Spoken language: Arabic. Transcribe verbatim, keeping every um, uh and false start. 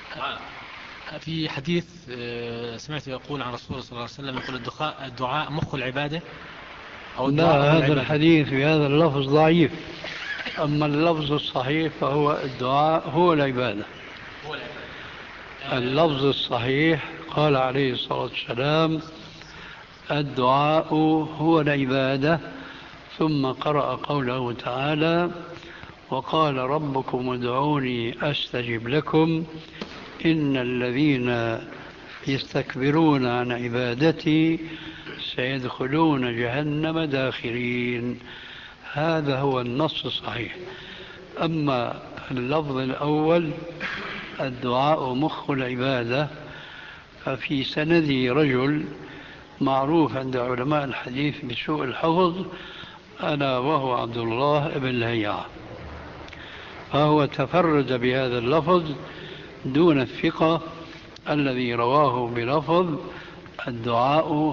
في حديث سمعت يقول عن رسول الله صلى الله عليه وسلم يقول الدعاء, الدعاء مخ العبادة أو لا، الدعاء هذا العبادة. الحديث في هذا اللفظ ضعيف. أما اللفظ الصحيح فهو الدعاء هو العبادة. هو العبادة. اللفظ الصحيح قال عليه الصلاة والسلام الدعاء هو العبادة، ثم قرأ قوله تعالى وقال ربكم ادعوني أستجب لكم إن الذين يستكبرون عن عبادتي سيدخلون جهنم داخرين. هذا هو النص الصحيح. أما اللفظ الأول الدعاء مخ العبادة ففي سنده رجل معروف عند علماء الحديث بسوء الحفظ ألا وهو عبد الله بن لهيعة، فهو تفرد بهذا اللفظ دون الثقة الذي رواه بلفظ الدعاء